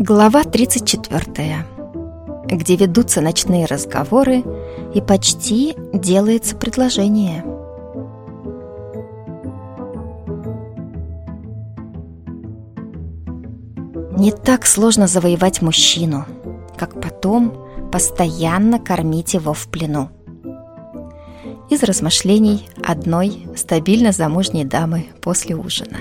Глава 34, где ведутся ночные разговоры и почти делается предложение. Не так сложно завоевать мужчину, как потом постоянно кормить его в плену. Из размышлений одной стабильно замужней дамы после ужина.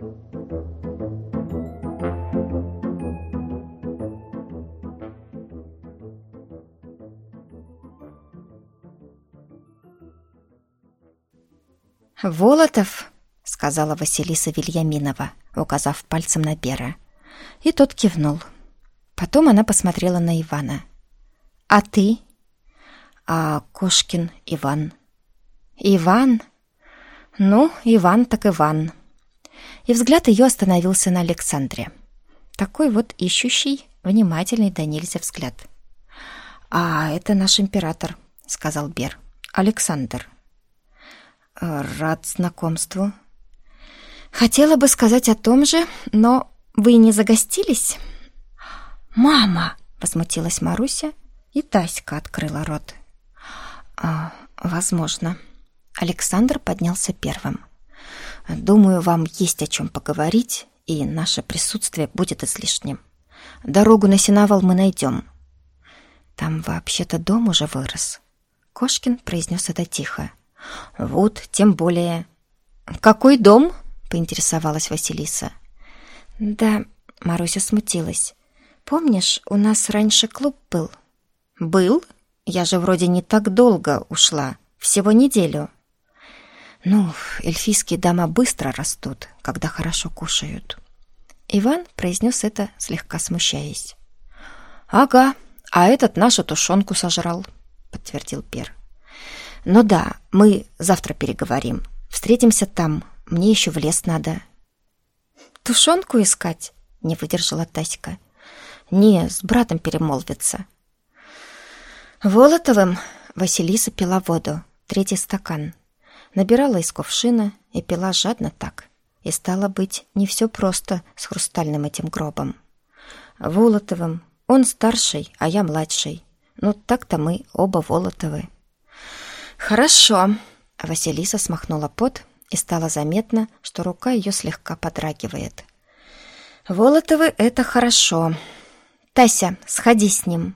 «Волотов», — сказала Василиса Вильяминова, указав пальцем на Бера. И тот кивнул. Потом она посмотрела на Ивана. «А ты?» «А Кошкин Иван». «Иван? Ну, Иван так Иван». И взгляд ее остановился на Александре. Такой вот ищущий, внимательный да нельзя взгляд. «А это наш император», — сказал Бер. «Александр». «Рад знакомству». «Хотела бы сказать о том же, но вы не загостились?» «Мама!» — возмутилась Маруся, и Таська открыла рот. «Возможно». Александр поднялся первым. «Думаю, вам есть о чем поговорить, и наше присутствие будет излишним. Дорогу на сеновал мы найдем». «Там вообще-то дом уже вырос». Кошкин произнес это тихо. «Вот, тем более». «Какой дом?» — поинтересовалась Василиса. «Да», — Маруся смутилась. «Помнишь, у нас раньше клуб был?» «Был? Я же вроде не так долго ушла, всего неделю». «Ну, эльфийские дома быстро растут, когда хорошо кушают». Иван произнес это, слегка смущаясь. «Ага, а этот нашу тушенку сожрал», — подтвердил Бер. «Ну да, мы завтра переговорим. Встретимся там. Мне еще в лес надо». «Тушенку искать?» — не выдержала Таська. «Не, с братом перемолвиться». Волотовым Василиса пила воду, 3-й стакан. Набирала из кувшина и пила жадно так. И стало быть, не все просто с хрустальным этим гробом. Волотовым. Он старший, а я младший. Ну так-то мы оба Волотовы. «Хорошо», — Василиса смахнула пот, и стало заметно, что рука ее слегка подрагивает. «Волотовы — это хорошо. Тася, сходи с ним».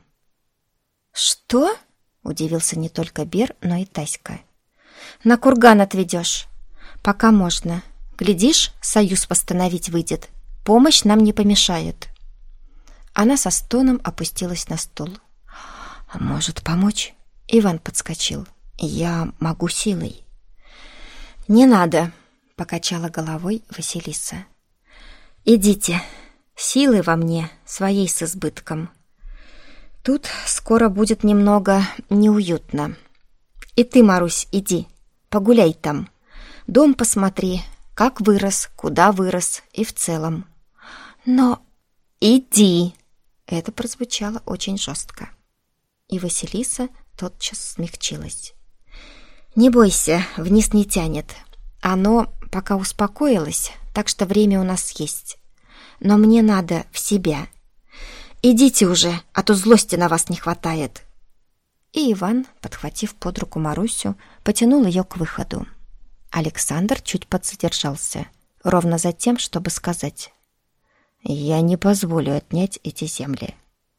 «Что?» — удивился не только Бер, но и Таська. «На курган отведешь. Пока можно. Глядишь, союз восстановить выйдет. Помощь нам не помешает». Она со стоном опустилась на стул. «Может, помочь?» Иван подскочил. «Я могу силой». «Не надо», — покачала головой Василиса. «Идите, силы во мне своей с избытком. Тут скоро будет немного неуютно. И ты, Марусь, иди, погуляй там. Дом посмотри, как вырос, куда вырос и в целом. Но иди!» Это прозвучало очень жестко. И Василиса тотчас смягчилась. «Не бойся, вниз не тянет. Оно пока успокоилось, так что время у нас есть. Но мне надо в себя. Идите уже, а то злости на вас не хватает». И Иван, подхватив под руку Марусю, потянул ее к выходу. Александр чуть подзадержался, ровно за тем, чтобы сказать: «Я не позволю отнять эти земли».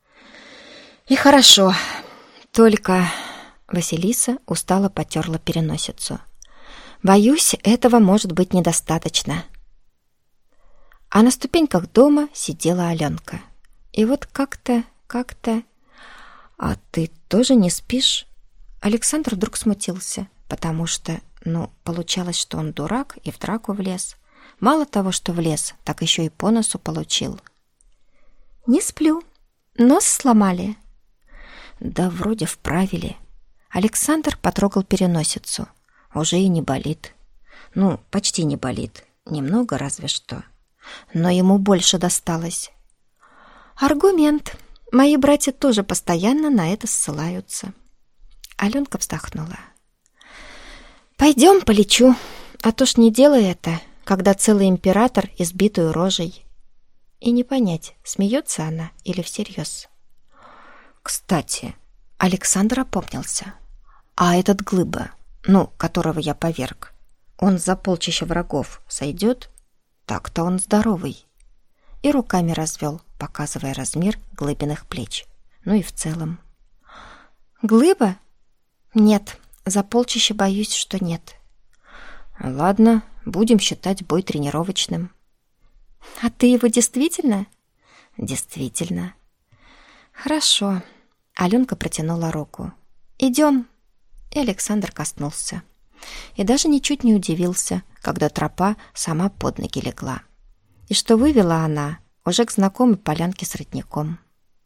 «И хорошо, только...» Василиса устало потерла переносицу. «Боюсь, этого может быть недостаточно». А на ступеньках дома сидела Аленка. И вот как-то... «А ты тоже не спишь?» Александр вдруг смутился, потому что, получалось, что он дурак и в драку влез. Мало того, что влез, так еще и по носу получил. «Не сплю. Нос сломали?» «Да вроде вправили». Александр потрогал переносицу. Уже и не болит. Почти не болит. Немного разве что. Но ему больше досталось. «Аргумент. Мои братья тоже постоянно на это ссылаются». Аленка вздохнула. «Пойдем, полечу, а то ж не делай это, когда целый император избитую рожей». и не понять, смеется она или всерьез. Кстати, Александр опомнился. А этот Глыба, которого я поверг, он за полчища врагов сойдет? Так-то он здоровый. И руками развел, показывая размер Глыбиных плеч. И в целом. Глыба? Нет, за полчища боюсь, что нет. Ладно, будем считать бой тренировочным. А ты его действительно? Действительно. Хорошо. Аленка протянула руку. Идем. И Александр коснулся. И даже ничуть не удивился, когда тропа сама под ноги легла. И что вывела она уже к знакомой полянке с родником.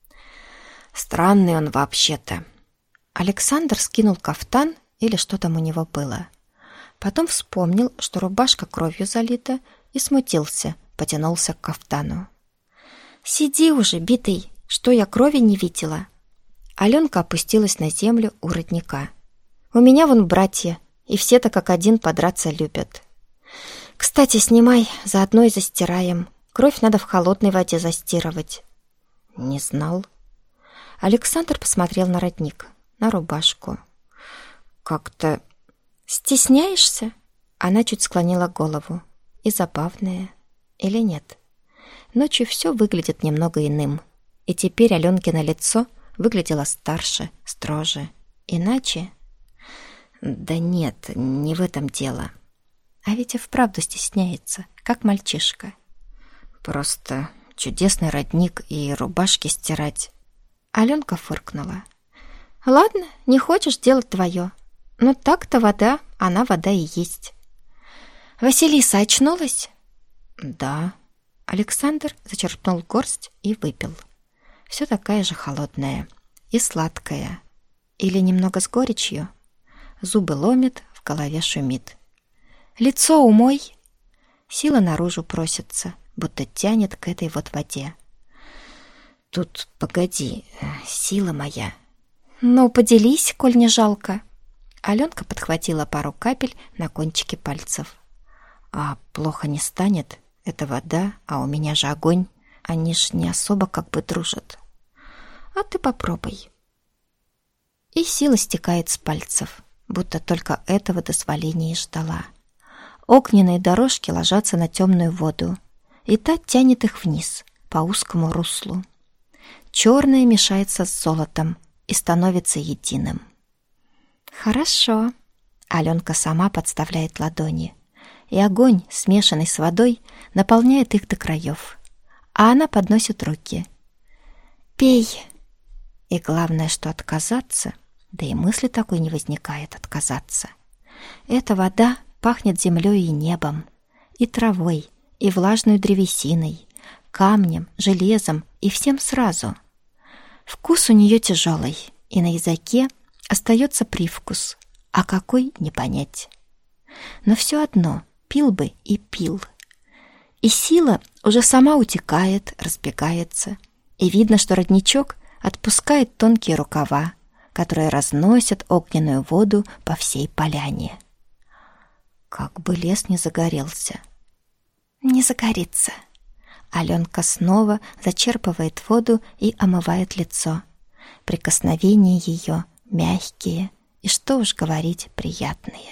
Странный он вообще-то. Александр скинул кафтан или что там у него было. Потом вспомнил, что рубашка кровью залита, и смутился, потянулся к кафтану. «Сиди уже, битый, что я крови не видела». Аленка опустилась на землю у родника. «У меня вон братья, и все-то как один подраться любят. Кстати, снимай, заодно и застираем. Кровь надо в холодной воде застирывать». «Не знал». Александр посмотрел на родник, на рубашку. «Как-то...» «Стесняешься?» Она чуть склонила голову. И забавная. Или нет? Ночью все выглядит немного иным. И теперь Аленкино лицо выглядело старше, строже. Иначе? Да нет, не в этом дело. А ведь и вправду стесняется, как мальчишка. Просто чудесный родник и рубашки стирать. Аленка фыркнула. Ладно, не хочешь, делать твое. Но так-то вода, она вода и есть. Василиса очнулась? Да. Александр зачерпнул горсть и выпил. Все такая же холодная и сладкая. Или немного с горечью. Зубы ломит, в голове шумит. Лицо умой. Сила наружу просится, будто тянет к этой вот воде. Тут, погоди, сила моя. Ну, поделись, коль не жалко. Аленка подхватила пару капель на кончике пальцев. А плохо не станет? Это вода, а у меня же огонь. Они ж не особо как бы дружат. А ты попробуй. И сила стекает с пальцев, будто только этого дозволения и ждала. Огненные дорожки ложатся на темную воду, и та тянет их вниз, по узкому руслу. Черное мешается с золотом и становится единым. Хорошо. Аленка сама подставляет ладони, и огонь, смешанный с водой, наполняет их до краев. А она подносит руки. Пей. И главное, что отказаться, да и мысли такой не возникает отказаться. Эта вода пахнет землей и небом, и травой, и влажной древесиной, камнем, железом и всем сразу. Вкус у нее тяжелый, и на языке остается привкус, а какой — не понять. Но все одно пил бы и пил. И сила уже сама утекает, разбегается, и видно, что родничок отпускает тонкие рукава, которые разносят огненную воду по всей поляне. Как бы лес не загорелся. Не загорится. Аленка снова зачерпывает воду и омывает лицо. Прикосновения ее мягкие и, что уж говорить, приятные.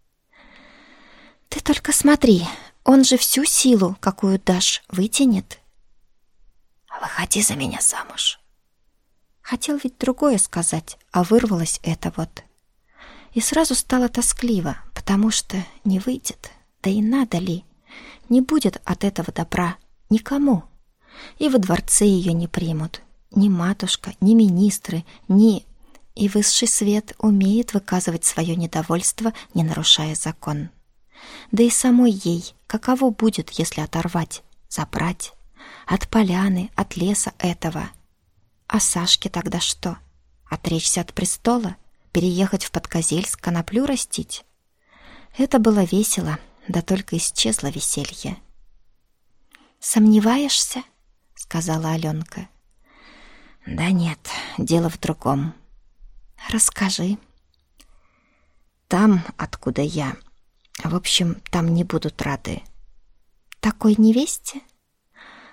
Ты только смотри, он же всю силу, какую дашь, вытянет. Выходи за меня замуж. Хотел ведь другое сказать, а вырвалось это вот. И сразу стало тоскливо, потому что не выйдет, да и надо ли. Не будет от этого добра никому. И во дворце ее не примут. Ни матушка, ни министры, ни... И высший свет умеет выказывать свое недовольство, не нарушая закон. Да и самой ей каково будет, если оторвать, забрать? От поляны, от леса этого. А Сашке тогда что? Отречься от престола? Переехать в Подкозельск, коноплю растить? Это было весело, да только исчезло веселье. «Сомневаешься?» — сказала Аленка. «Да нет, дело в другом». «Расскажи». «Там, откуда я, в общем, там не будут рады». «Такой невесте?»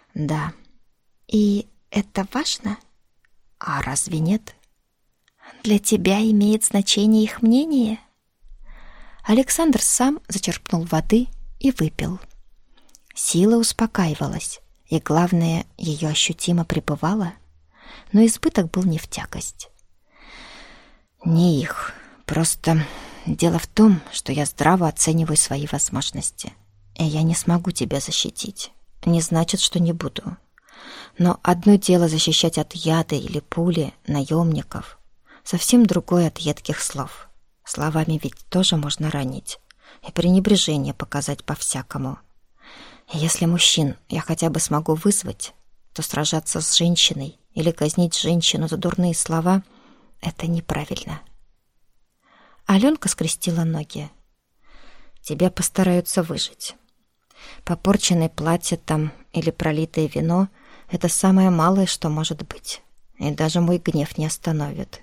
Да. И это важно? А разве нет? Для тебя имеет значение их мнение? Александр сам зачерпнул воды и выпил. Сила успокаивалась, и, главное, ее ощутимо прибывало, но избыток был не в тягость. Не их. Просто дело в том, что я здраво оцениваю свои возможности, и я не смогу тебя защитить. Не значит, что не буду. Но одно дело защищать от яда или пули наемников, совсем другое от едких слов. Словами ведь тоже можно ранить и пренебрежение показать по-всякому. И если мужчин я хотя бы смогу вызвать, то сражаться с женщиной или казнить женщину за дурные слова — это неправильно. Аленка скрестила ноги. Тебя постараются выжить. Попорченное платье там или пролитое вино — это самое малое, что может быть. И даже мой гнев не остановит.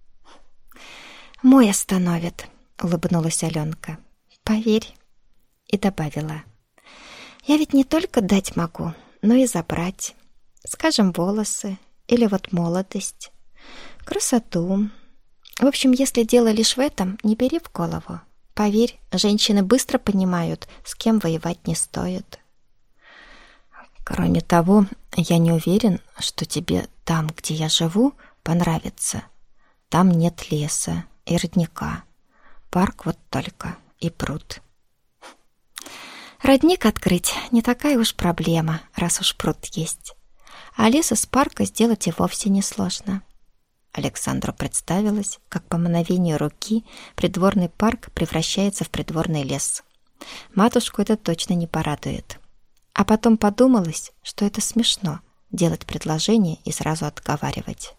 «Мой остановит», — улыбнулась Аленка. «Поверь». И добавила. «Я ведь не только дать могу, но и забрать. Скажем, волосы или вот молодость, красоту. В общем, если дело лишь в этом, не бери в голову. Поверь, женщины быстро понимают, с кем воевать не стоит». Кроме того, я не уверен, что тебе там, где я живу, понравится. Там нет леса и родника. Парк вот только и пруд. Родник открыть не такая уж проблема, раз уж пруд есть. А лес из парка сделать и вовсе несложно. Александру представилось, как по мановению руки придворный парк превращается в придворный лес. Матушку это точно не порадует. А потом подумалось, что это смешно — делать предложение и сразу отговаривать.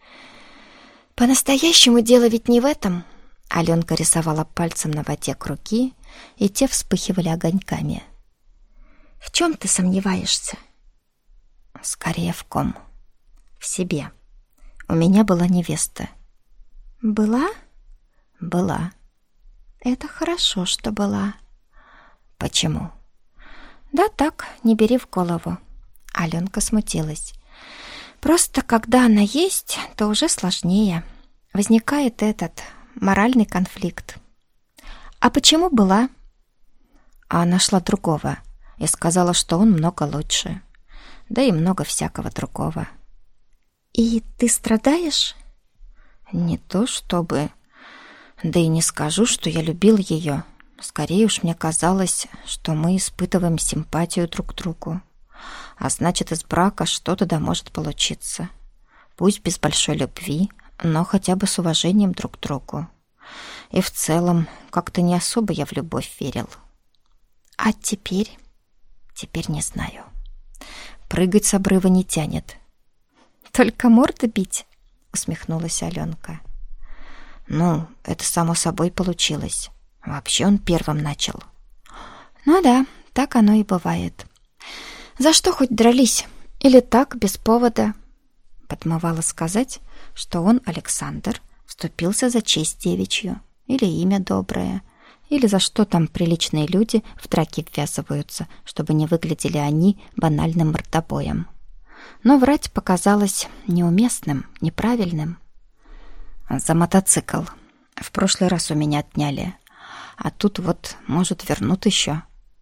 «По-настоящему дело ведь не в этом». Аленка рисовала пальцем на воде круги, и те вспыхивали огоньками. «В чем ты сомневаешься?» «Скорее в ком? В себе. У меня была невеста». «Была?» «Была». «Это хорошо, что была». «Почему?» «Да так, не бери в голову». Аленка смутилась. «Просто когда она есть, то уже сложнее. Возникает этот моральный конфликт». «А почему была?» А нашла другого и сказала, что он много лучше. Да и много всякого другого. «И ты страдаешь?» «Не то чтобы. Да и не скажу, что я любил ее. Скорее уж мне казалось, что мы испытываем симпатию друг к другу. А значит, из брака что-то да может получиться. Пусть без большой любви, но хотя бы с уважением друг к другу. И в целом, как-то не особо я в любовь верил». «А теперь?» «Теперь не знаю. Прыгать с обрыва не тянет». «Только морду бить?» — усмехнулась Аленка. «Ну, это само собой получилось. Вообще он первым начал». «Ну да, так оно и бывает. За что хоть дрались? Или так, без повода?» Подмывала сказать, что он, Александр, вступился за честь девичью, или имя доброе, или за что там приличные люди в драки ввязываются, чтобы не выглядели они банальным мордобоем. Но врать показалось неуместным, неправильным. «За мотоцикл. В прошлый раз у меня отняли. А тут вот, может, вернут еще».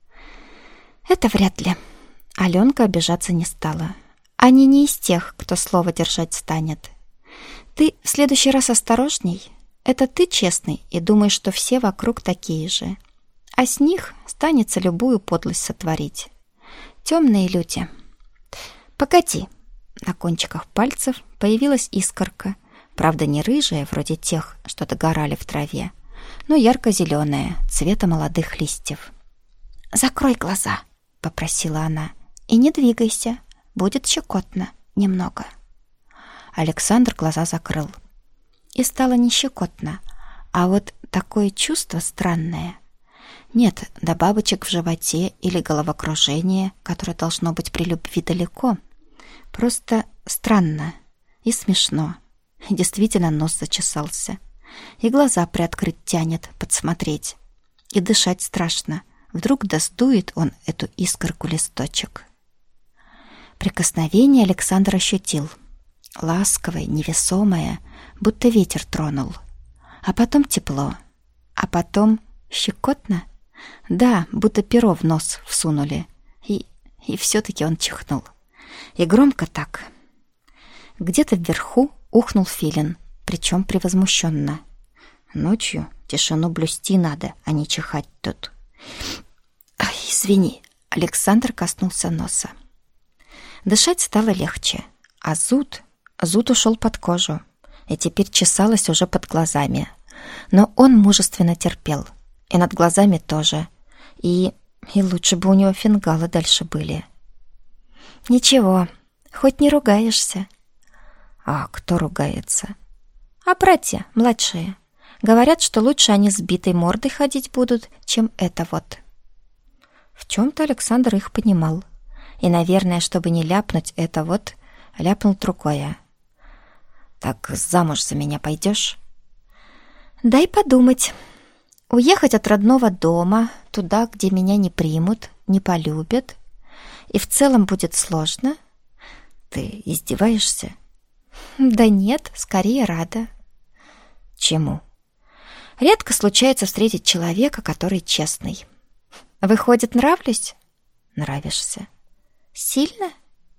«Это вряд ли». Аленка обижаться не стала. «Они не из тех, кто слово держать станет. Ты в следующий раз осторожней. Это ты честный и думаешь, что все вокруг такие же. А с них станется любую подлость сотворить. Темные люди». «Погоди». На кончиках пальцев появилась искорка. Правда, не рыжая, вроде тех, что догорали в траве, но ярко-зеленая, цвета молодых листьев. «Закрой глаза», — попросила она, — «и не двигайся, будет щекотно немного». Александр глаза закрыл. И стало не щекотно, а вот такое чувство странное. Нет, до бабочек в животе или головокружения, которое должно быть при любви далеко. Просто странно и смешно. Действительно нос зачесался. И глаза приоткрыть тянет, подсмотреть. И дышать страшно. Вдруг достует он эту искорку листочек. Прикосновение Александр ощутил. Ласковое, невесомое, будто ветер тронул. А потом тепло. А потом щекотно. Да, будто перо в нос всунули. И все-таки он чихнул. И громко так. Где-то вверху ухнул филин, причем превозмущенно. Ночью тишину блюсти надо, а не чихать тут. Ай, извини, Александр коснулся носа. Дышать стало легче, а зуд ушел под кожу, и теперь чесалось уже под глазами. Но он мужественно терпел, и над глазами тоже. И лучше бы у него фингалы дальше были. Ничего, хоть не ругаешься. А кто ругается? А братья, младшие. Говорят, что лучше они с битой мордой ходить будут, чем это вот. В чем-то Александр их понимал. И, наверное, чтобы не ляпнуть это вот, ляпнул другое. Так замуж за меня пойдешь? Дай подумать. Уехать от родного дома, туда, где меня не примут, не полюбят, и в целом будет сложно. Ты издеваешься? Да нет, скорее рада. Чему? Редко случается встретить человека, который честный. Выходит, нравлюсь? Нравишься. Сильно?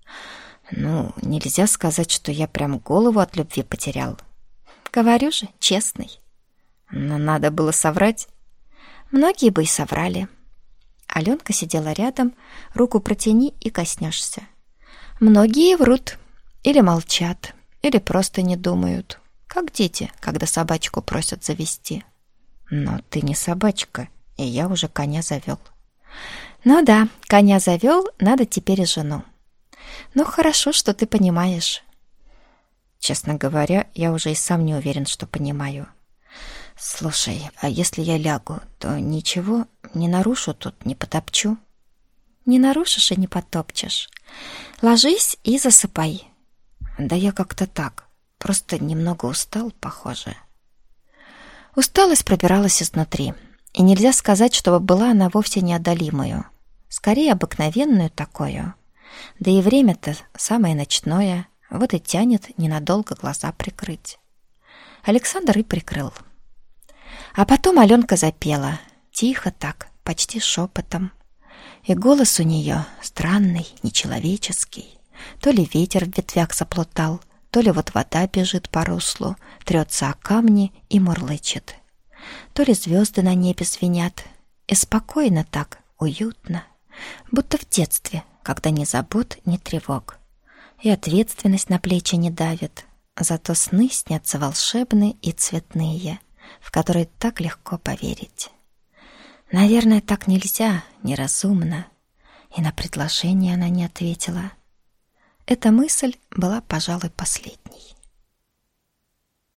Ну, нельзя сказать, что я прям голову от любви потерял. Говорю же, честный. Но надо было соврать. Многие бы и соврали. Аленка сидела рядом, руку протяни и коснешься. Многие врут, или молчат, или просто не думают, как дети, когда собачку просят завести. Но ты не собачка, и я уже коня завел. Ну да, коня завел, надо теперь и жену. Ну хорошо, что ты понимаешь. Честно говоря, я уже и сам не уверен, что понимаю. Слушай, а если я лягу, то ничего, не нарушу тут, не потопчу? Не нарушишь и не потопчешь. Ложись и засыпай. Да я как-то так, просто немного устал, похоже. Усталость пробиралась изнутри, и нельзя сказать, чтобы была она вовсе неодолимую. Скорее, обыкновенную такую. Да и время-то самое ночное, вот и тянет ненадолго глаза прикрыть. Александр и прикрыл. А потом Аленка запела, тихо так, почти шепотом. И голос у нее странный, нечеловеческий. То ли ветер в ветвях заплутал, то ли вот вода бежит по руслу, трется о камни и мурлычет. То ли звезды на небе звенят. И спокойно так, уютно, будто в детстве, когда ни забот, ни тревог. И ответственность на плечи не давит, зато сны снятся волшебные и цветные, в которые так легко поверить. Наверное, так нельзя, неразумно. И на предложение она не ответила. Эта мысль была, пожалуй, последней.